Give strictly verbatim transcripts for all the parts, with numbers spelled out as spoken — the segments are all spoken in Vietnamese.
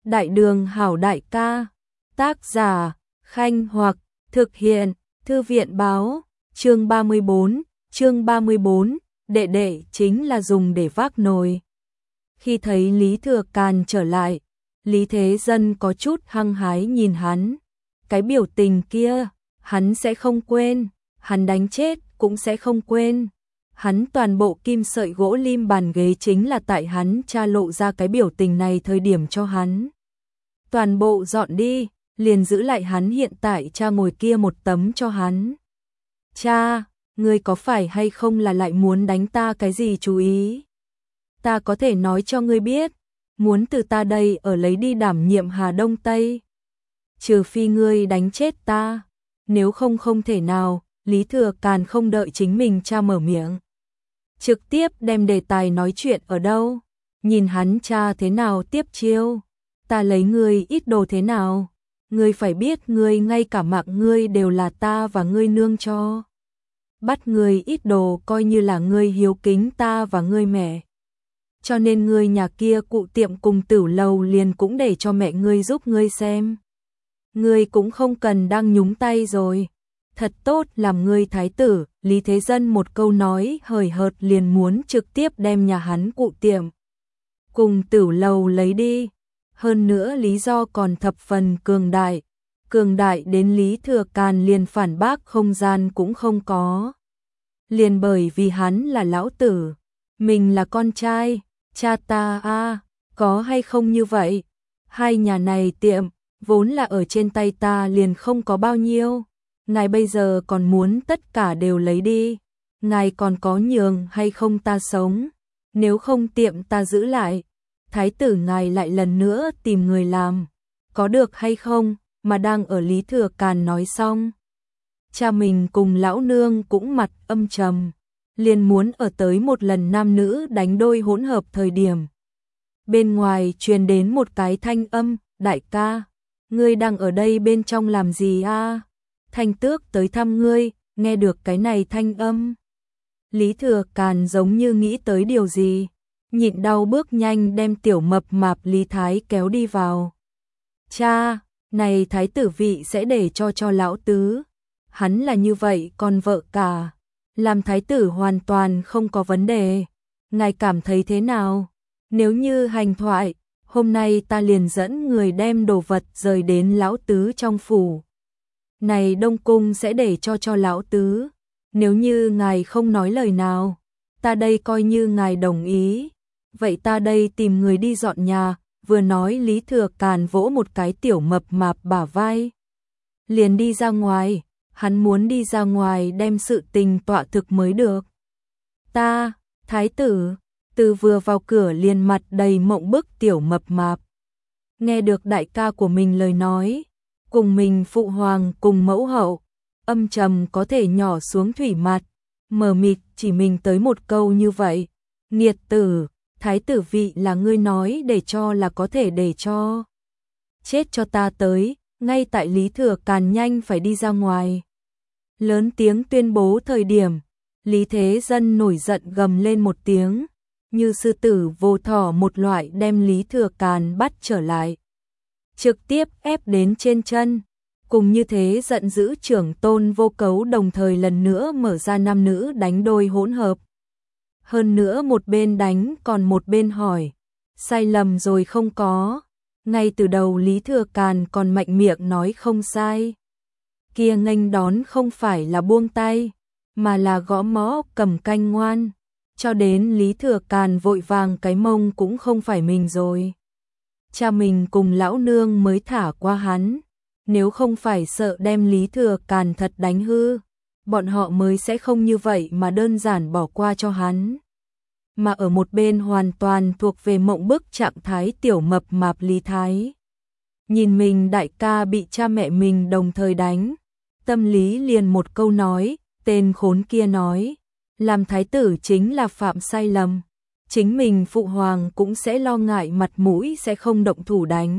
Đại đường hảo đại ca. Tác giả, Khanh Hoặc, thực hiện, Thư viện báo, chương ba mươi bốn, chương ba mươi bốn, đệ đệ chính là dùng để vác nồi. Khi thấy Lý Thừa Càn trở lại, Lý Thế Dân có chút hăng hái nhìn hắn. Cái biểu tình kia, hắn sẽ không quên, hắn đánh chết cũng sẽ không quên. Hắn toàn bộ kim sợi gỗ lim bàn ghế chính là tại hắn cha lộ ra cái biểu tình này thời điểm cho hắn. Toàn bộ dọn đi, liền giữ lại hắn hiện tại cha ngồi kia một tấm cho hắn. Cha, ngươi có phải hay không là lại muốn đánh ta cái gì chú ý? Ta có thể nói cho ngươi biết, muốn từ ta đây ở lấy đi đảm nhiệm Hà Đông Tây. Trừ phi ngươi đánh chết ta, nếu không không thể nào. Lý Thừa Càn không đợi chính mình cha mở miệng, trực tiếp đem đề tài nói chuyện ở đâu. Nhìn hắn cha thế nào tiếp chiêu. Ta lấy ngươi ít đồ thế nào? Ngươi phải biết ngươi ngay cả mạng ngươi đều là ta và ngươi nương cho. Bắt ngươi ít đồ coi như là ngươi hiếu kính ta và ngươi mẹ. Cho nên ngươi nhà kia cụ tiệm cùng Tử Lầu liền cũng để cho mẹ ngươi giúp ngươi xem. Ngươi cũng không cần đang nhúng tay rồi. Thật tốt làm ngươi thái tử. Lý Thế Dân một câu nói hời hợt liền muốn trực tiếp đem nhà hắn cụ tiệm cùng Tử Lầu lấy đi. Hơn nữa lý do còn thập phần cường đại. Cường đại đến Lý Thừa Càn liền phản bác không gian cũng không có. Liền bởi vì hắn là lão tử, mình là con trai, cha ta a, có hay không như vậy? Hai nhà này tiệm, vốn là ở trên tay ta liền không có bao nhiêu. Ngài bây giờ còn muốn tất cả đều lấy đi. Ngài còn có nhường hay không ta sống? Nếu không tiệm ta giữ lại. Thái tử ngài lại lần nữa tìm người làm. Có được hay không? Mà đang ở Lý Thừa Càn nói xong. Cha mình cùng lão nương cũng mặt âm trầm. Liền muốn ở tới một lần nam nữ đánh đôi hỗn hợp thời điểm. Bên ngoài truyền đến một cái thanh âm. Đại ca, ngươi đang ở đây bên trong làm gì a? Thanh Tước tới thăm ngươi. Nghe được cái này thanh âm, Lý Thừa Càn giống như nghĩ tới điều gì, nhịn đau bước nhanh đem tiểu mập mạp Lý Thái kéo đi vào. Cha, này thái tử vị sẽ để cho cho lão tứ. Hắn là như vậy còn vợ cả. Làm thái tử hoàn toàn không có vấn đề. Ngài cảm thấy thế nào? Nếu như hành thoại, hôm nay ta liền dẫn người đem đồ vật rời đến lão tứ trong phủ. Này Đông Cung sẽ để cho cho lão tứ. Nếu như ngài không nói lời nào, ta đây coi như ngài đồng ý. Vậy ta đây tìm người đi dọn nhà. Vừa nói Lý Thừa Càn vỗ một cái tiểu mập mạp bả vai. Liền đi ra ngoài. Hắn muốn đi ra ngoài đem sự tình tọa thực mới được. Ta, thái tử, từ vừa vào cửa liền mặt đầy mộng bức tiểu mập mạp. Nghe được đại ca của mình lời nói, cùng mình phụ hoàng cùng mẫu hậu, âm trầm có thể nhỏ xuống thủy mặt, mờ mịt chỉ mình tới một câu như vậy. Nghiệt tử, thái tử vị là ngươi nói để cho là có thể để cho. Chết cho ta tới, ngay tại Lý Thừa Càn nhanh phải đi ra ngoài. Lớn tiếng tuyên bố thời điểm, Lý Thế Dân nổi giận gầm lên một tiếng, như sư tử vô thỏ một loại đem Lý Thừa Càn bắt trở lại. Trực tiếp ép đến trên chân, cùng như thế giận dữ trưởng tôn vô cấu đồng thời lần nữa mở ra nam nữ đánh đôi hỗn hợp. Hơn nữa một bên đánh còn một bên hỏi, sai lầm rồi không có. Ngay từ đầu Lý Thừa Càn còn mạnh miệng nói không sai. Kia nghênh đón không phải là buông tay, mà là gõ mõ cầm canh ngoan. Cho đến Lý Thừa Càn vội vàng cái mông cũng không phải mình rồi. Cha mình cùng lão nương mới thả qua hắn. Nếu không phải sợ đem Lý Thừa Càn thật đánh hư, bọn họ mới sẽ không như vậy mà đơn giản bỏ qua cho hắn. Mà ở một bên hoàn toàn thuộc về mộng bức trạng thái tiểu mập mạp Lý Thái. Nhìn mình đại ca bị cha mẹ mình đồng thời đánh, tâm lý liền một câu nói, tên khốn kia nói, làm thái tử chính là phạm sai lầm. Chính mình phụ hoàng cũng sẽ lo ngại mặt mũi sẽ không động thủ đánh.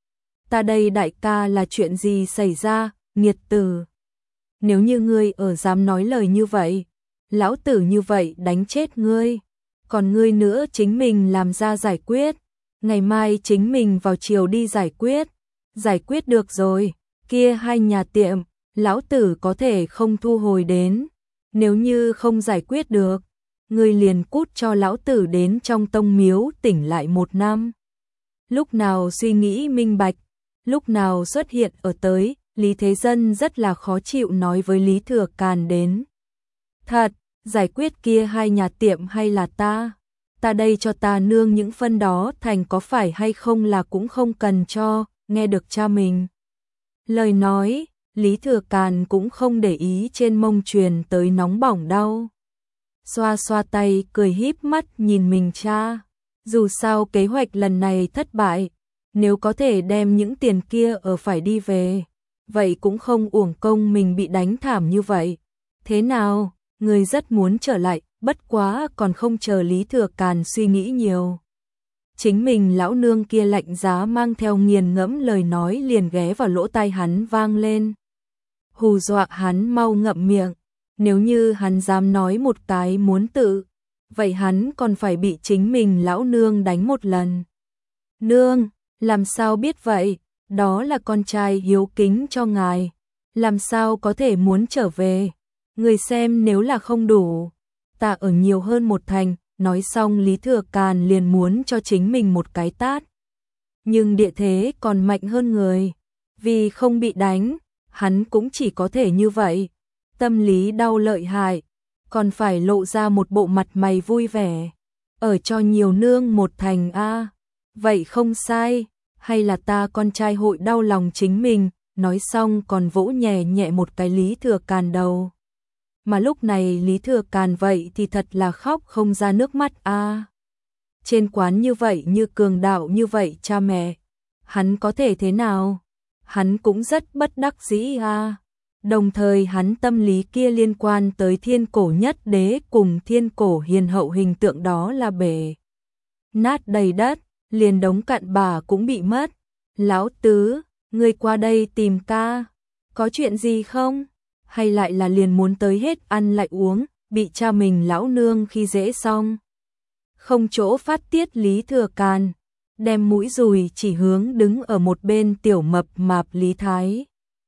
Ta đây đại ca là chuyện gì xảy ra, nghiệt tử. Nếu như ngươi ở dám nói lời như vậy, lão tử như vậy đánh chết ngươi. Còn ngươi nữa chính mình làm ra giải quyết. ngày mai chính mình vào chiều đi giải quyết. Giải quyết được rồi, kia hai nhà tiệm, lão tử có thể không thu hồi đến. Nếu như không giải quyết được, ngươi liền cút cho lão tử đến trong tông miếu tỉnh lại một năm. Lúc nào suy nghĩ minh bạch, lúc nào xuất hiện ở tới, Lý Thế Dân rất là khó chịu nói với Lý Thừa Càn đến. Thật, giải quyết kia hai nhà tiệm hay là ta? Ta đây cho ta nương những phân đó thành có phải hay không là cũng không cần cho, nghe được cha mình. Lời nói, Lý Thừa Càn cũng không để ý trên mông truyền tới nóng bỏng đau. Xoa xoa tay cười híp mắt nhìn mình cha. Dù sao kế hoạch lần này thất bại, nếu có thể đem những tiền kia ở phải đi về, vậy cũng không uổng công mình bị đánh thảm như vậy. Thế nào, người rất muốn trở lại, bất quá còn không chờ Lý Thừa Càn suy nghĩ nhiều. Chính mình lão nương kia lạnh giá mang theo nghiền ngẫm lời nói liền ghé vào lỗ tai hắn vang lên. Hù dọa hắn mau ngậm miệng, nếu như hắn dám nói một cái muốn tự, vậy hắn còn phải bị chính mình lão nương đánh một lần. Nương, làm sao biết vậy, đó là con trai hiếu kính cho ngài, làm sao có thể muốn trở về, người xem nếu là không đủ, ta ở nhiều hơn một thành. Nói xong Lý Thừa Càn liền muốn cho chính mình một cái tát. Nhưng địa thế còn mạnh hơn người, vì không bị đánh, hắn cũng chỉ có thể như vậy. Tâm lý đau lợi hại, còn phải lộ ra một bộ mặt mày vui vẻ. Ở cho nhiều nương một thành a, vậy không sai, hay là ta con trai hội đau lòng chính mình, nói xong còn vỗ nhẹ nhẹ một cái Lý Thừa Càn đầu. Mà lúc này Lý Thừa Càn vậy thì thật là khóc không ra nước mắt a. À, trên quán như vậy như cường đạo như vậy cha mẹ, hắn có thể thế nào? Hắn cũng rất bất đắc dĩ a. À. Đồng thời hắn tâm lý kia liên quan tới thiên cổ nhất đế cùng thiên cổ hiền hậu hình tượng đó là bể nát đầy đất, liền đống cặn bã cũng bị mất. Lão tứ, ngươi qua đây tìm ca, có chuyện gì không? Hay lại là liền muốn tới hết ăn lại uống, bị cha mình lão nương khi dễ xong. Không chỗ phát tiết Lý Thừa Càn, đem mũi dùi chỉ hướng đứng ở một bên tiểu mập mạp Lý Thái.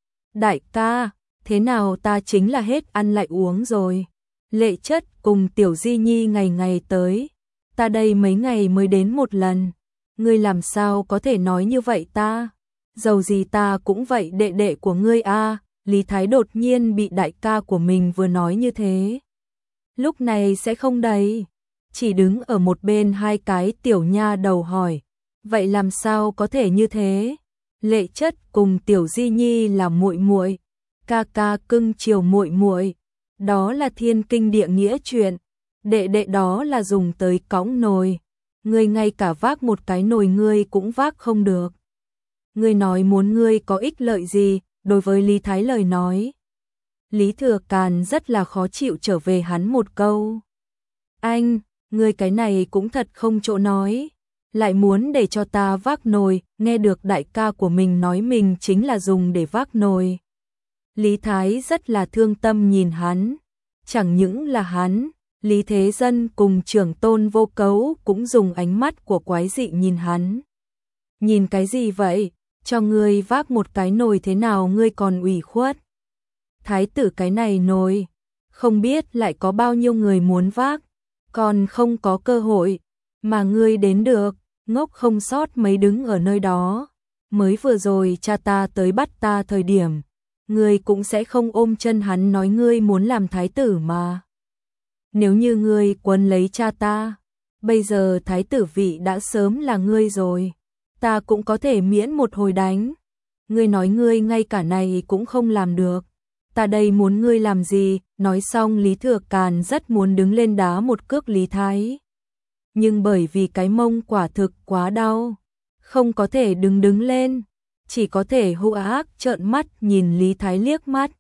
Đại ca, thế nào ta chính là hết ăn lại uống rồi. Lệ Chất cùng tiểu Di Nhi ngày ngày tới, ta đây mấy ngày mới đến một lần. Ngươi làm sao có thể nói như vậy ta? Dầu gì ta cũng vậy đệ đệ của ngươi a. À. Lý Thái đột nhiên bị đại ca của mình vừa nói như thế. Lúc này sẽ không đấy. Chỉ đứng ở một bên hai cái tiểu nha đầu hỏi. Vậy làm sao có thể như thế? Lệ Chất cùng tiểu Di Nhi là muội muội, ca ca cưng chiều muội muội, đó là thiên kinh địa nghĩa chuyện. Đệ đệ đó là dùng tới cõng nồi. Ngươi ngay cả vác một cái nồi ngươi cũng vác không được. Ngươi nói muốn ngươi có ích lợi gì? Đối với Lý Thái lời nói, Lý Thừa Càn rất là khó chịu trở về hắn một câu. Anh, ngươi cái này cũng thật không chỗ nói, lại muốn để cho ta vác nồi, nghe được đại ca của mình nói mình chính là dùng để vác nồi. Lý Thái rất là thương tâm nhìn hắn, chẳng những là hắn, Lý Thế Dân cùng trưởng tôn Vô Cấu cũng dùng ánh mắt của quái dị nhìn hắn. Nhìn cái gì vậy? Cho ngươi vác một cái nồi thế nào ngươi còn ủy khuất. Thái tử cái này nồi, không biết lại có bao nhiêu người muốn vác, còn không có cơ hội, mà ngươi đến được, ngốc không sót mấy đứng ở nơi đó. Mới vừa rồi cha ta tới bắt ta thời điểm, ngươi cũng sẽ không ôm chân hắn nói ngươi muốn làm thái tử mà. Nếu như ngươi quấn lấy cha ta, bây giờ thái tử vị đã sớm là ngươi rồi. Ta cũng có thể miễn một hồi đánh. Ngươi nói ngươi ngay cả này cũng không làm được. Ta đây muốn ngươi làm gì? Nói xong Lý Thừa Càn rất muốn đứng lên đá một cước Lý Thái. Nhưng bởi vì cái mông quả thực quá đau, không có thể đứng đứng lên, chỉ có thể hung ác trợn mắt nhìn Lý Thái liếc mắt.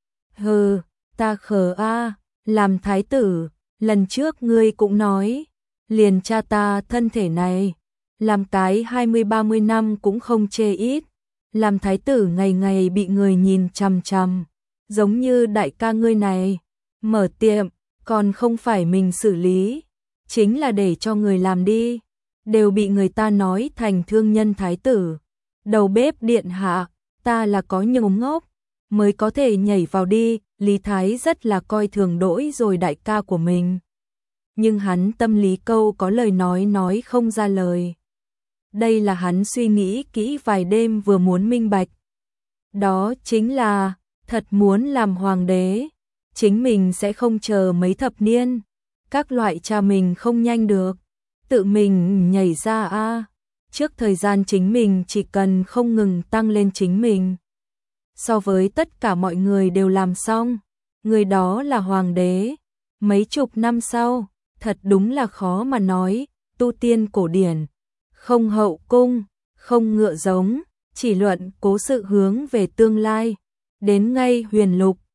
Hừ, ta khờ a, làm thái tử, lần trước ngươi cũng nói, liền cha ta thân thể này. Làm cái hai mươi ba mươi năm cũng không chê ít, làm thái tử ngày ngày bị người nhìn chằm chằm, giống như đại ca ngươi này, mở tiệm, còn không phải mình xử lý, chính là để cho người làm đi. đều bị người ta nói thành thương nhân thái tử. Đầu bếp điện hạ, ta là có nhiều ngốc, mới có thể nhảy vào đi, Lý Thái rất là coi thường đỗi rồi đại ca của mình. Nhưng hắn tâm lý câu có lời nói nói không ra lời. Đây là hắn suy nghĩ kỹ vài đêm vừa muốn minh bạch. Đó chính là, thật muốn làm hoàng đế, chính mình sẽ không chờ mấy thập niên, các loại cha mình không nhanh được, tự mình nhảy ra a. Trước thời gian chính mình chỉ cần không ngừng tăng lên chính mình. So với tất cả mọi người đều làm xong, người đó là hoàng đế. Mấy chục năm sau, thật đúng là khó mà nói, tu tiên cổ điển, không hậu cung, không ngựa giống, chỉ luận cố sự hướng về tương lai. Đến ngay huyền lục,